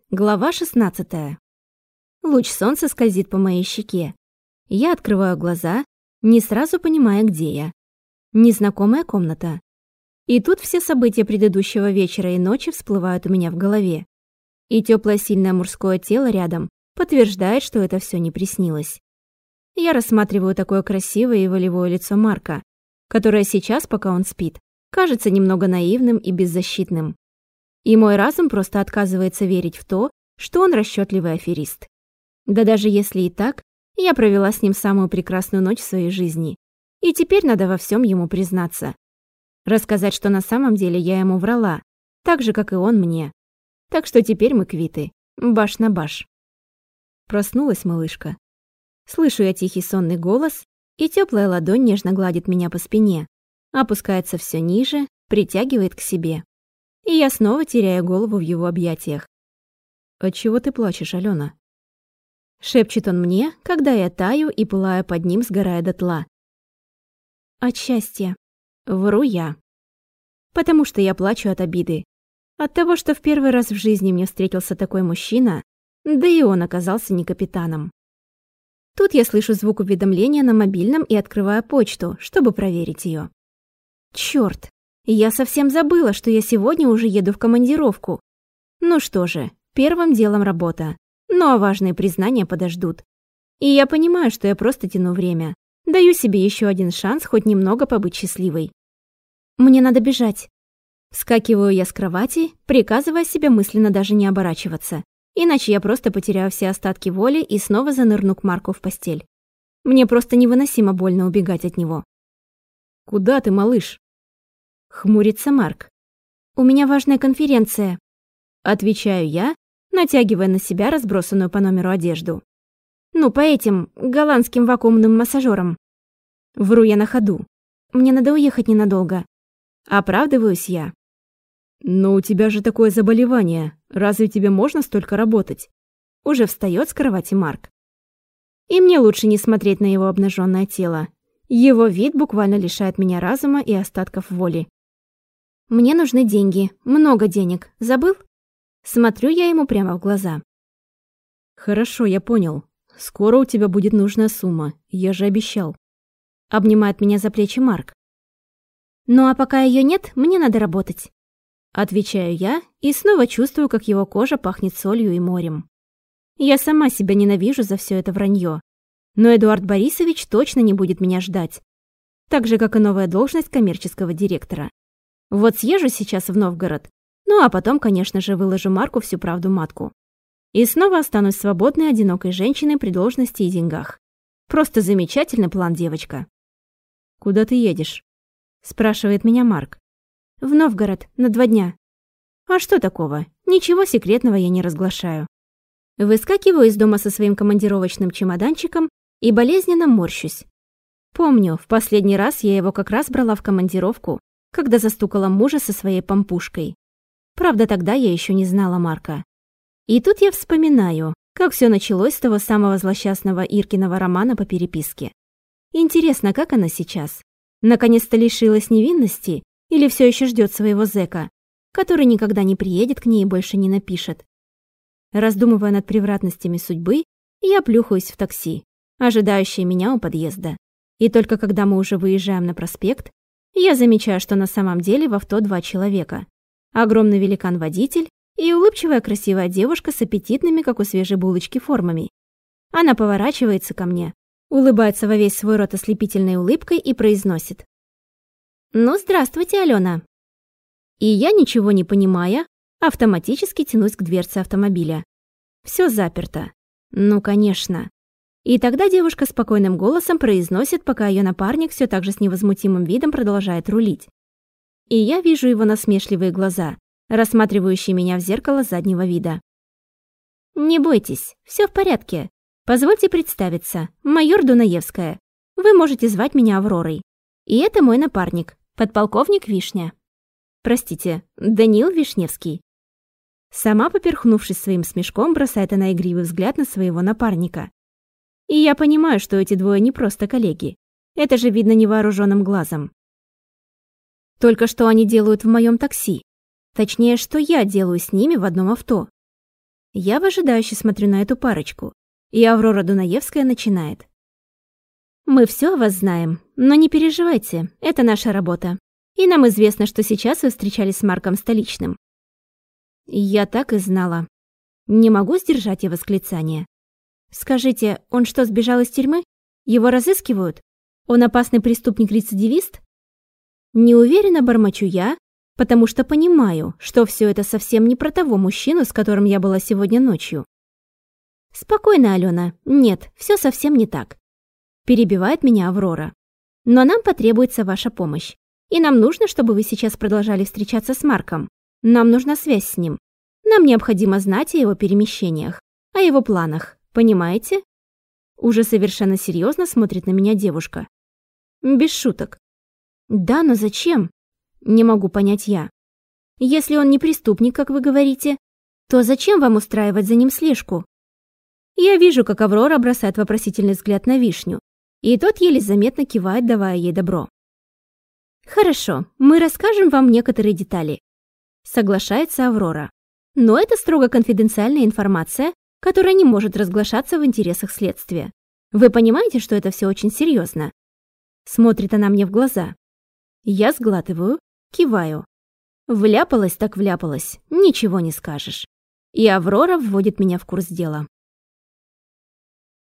Глава 16. Луч солнца скользит по моей щеке. Я открываю глаза, не сразу понимая, где я. Незнакомая комната. И тут все события предыдущего вечера и ночи всплывают у меня в голове. И теплое сильное мужское тело рядом подтверждает, что это все не приснилось. Я рассматриваю такое красивое и волевое лицо Марка, которое сейчас, пока он спит, кажется немного наивным и беззащитным. И мой разум просто отказывается верить в то, что он расчетливый аферист. Да даже если и так, я провела с ним самую прекрасную ночь в своей жизни. И теперь надо во всем ему признаться. Рассказать, что на самом деле я ему врала, так же, как и он мне. Так что теперь мы квиты. Баш на баш. Проснулась малышка. Слышу я тихий сонный голос, и теплая ладонь нежно гладит меня по спине, опускается все ниже, притягивает к себе. И я снова теряю голову в его объятиях. «Отчего ты плачешь, Алена?» Шепчет он мне, когда я таю и пылаю под ним, сгорая дотла. «От счастья», — вру я. Потому что я плачу от обиды. От того, что в первый раз в жизни мне встретился такой мужчина, да и он оказался не капитаном. Тут я слышу звук уведомления на мобильном и открываю почту, чтобы проверить ее. Чёрт! Я совсем забыла, что я сегодня уже еду в командировку. Ну что же, первым делом работа. Ну а важные признания подождут. И я понимаю, что я просто тяну время. Даю себе еще один шанс хоть немного побыть счастливой. Мне надо бежать. Вскакиваю я с кровати, приказывая себе мысленно даже не оборачиваться. Иначе я просто потеряю все остатки воли и снова занырну к Марку в постель. Мне просто невыносимо больно убегать от него. «Куда ты, малыш?» Хмурится Марк. «У меня важная конференция», — отвечаю я, натягивая на себя разбросанную по номеру одежду. «Ну, по этим голландским вакуумным массажерам». Вру я на ходу. Мне надо уехать ненадолго. Оправдываюсь я. «Но у тебя же такое заболевание. Разве тебе можно столько работать?» Уже встает с кровати Марк. И мне лучше не смотреть на его обнаженное тело. Его вид буквально лишает меня разума и остатков воли. «Мне нужны деньги. Много денег. Забыл?» Смотрю я ему прямо в глаза. «Хорошо, я понял. Скоро у тебя будет нужная сумма. Я же обещал». Обнимает меня за плечи Марк. «Ну а пока ее нет, мне надо работать». Отвечаю я и снова чувствую, как его кожа пахнет солью и морем. Я сама себя ненавижу за все это вранье. Но Эдуард Борисович точно не будет меня ждать. Так же, как и новая должность коммерческого директора. Вот съезжу сейчас в Новгород, ну а потом, конечно же, выложу Марку всю правду матку. И снова останусь свободной, одинокой женщиной при должности и деньгах. Просто замечательный план, девочка. «Куда ты едешь?» – спрашивает меня Марк. «В Новгород, на 2 дня». А что такого? Ничего секретного я не разглашаю. Выскакиваю из дома со своим командировочным чемоданчиком и болезненно морщусь. Помню, в последний раз я его как раз брала в командировку, когда застукала мужа со своей помпушкой. Правда, тогда я еще не знала Марка. И тут я вспоминаю, как все началось с того самого злосчастного Иркиного романа по переписке. Интересно, как она сейчас? Наконец-то лишилась невинности или все еще ждет своего зэка, который никогда не приедет к ней и больше не напишет? Раздумывая над превратностями судьбы, я плюхаюсь в такси, ожидающее меня у подъезда. И только когда мы уже выезжаем на проспект, я замечаю, что на самом деле в авто 2 человека. Огромный великан-водитель и улыбчивая красивая девушка с аппетитными, как у свежей булочки, формами. Она поворачивается ко мне, улыбается во весь свой рот ослепительной улыбкой и произносит: «Ну, здравствуйте, Алена». И я, ничего не понимая, автоматически тянусь к дверце автомобиля. Все заперто. Ну, конечно. И тогда девушка спокойным голосом произносит, пока ее напарник все так же с невозмутимым видом продолжает рулить. И я вижу его насмешливые глаза, рассматривающие меня в зеркало заднего вида. «Не бойтесь, все в порядке. Позвольте представиться, майор Дунаевская. Вы можете звать меня Авророй. И это мой напарник, подполковник Вишня. Простите, Даниил Вишневский». Сама, поперхнувшись своим смешком, бросает она игривый взгляд на своего напарника. И я понимаю, что эти двое не просто коллеги. Это же видно невооруженным глазом. Только что они делают в моем такси. Точнее, что я делаю с ними в одном авто. Я выжидающе смотрю на эту парочку, и Аврора Дунаевская начинает. «Мы все о вас знаем, но не переживайте, это наша работа. И нам известно, что сейчас вы встречались с Марком Столичным». Я так и знала. Не могу сдержать я восклицание. «Скажите, он что, сбежал из тюрьмы? Его разыскивают? Он опасный преступник-рецидивист?» Неуверенно бормочу я, потому что понимаю, что все это совсем не про того мужчину, с которым я была сегодня ночью. «Спокойно, Алена. Нет, все совсем не так», — перебивает меня Аврора. «Но нам потребуется ваша помощь. И нам нужно, чтобы вы сейчас продолжали встречаться с Марком. Нам нужна связь с ним. Нам необходимо знать о его перемещениях, о его планах. Понимаете?» Уже совершенно серьезно смотрит на меня девушка. Без шуток. «Да, но зачем?» Не могу понять я. «Если он не преступник, как вы говорите, то зачем вам устраивать за ним слежку?» Я вижу, как Аврора бросает вопросительный взгляд на Вишню, и тот еле заметно кивает, давая ей добро. «Хорошо, мы расскажем вам некоторые детали», — соглашается Аврора. «Но это строго конфиденциальная информация, которая не может разглашаться в интересах следствия. Вы понимаете, что это все очень серьезно?» Смотрит она мне в глаза. Я сглатываю, киваю. Вляпалась так вляпалась, ничего не скажешь. И Аврора вводит меня в курс дела.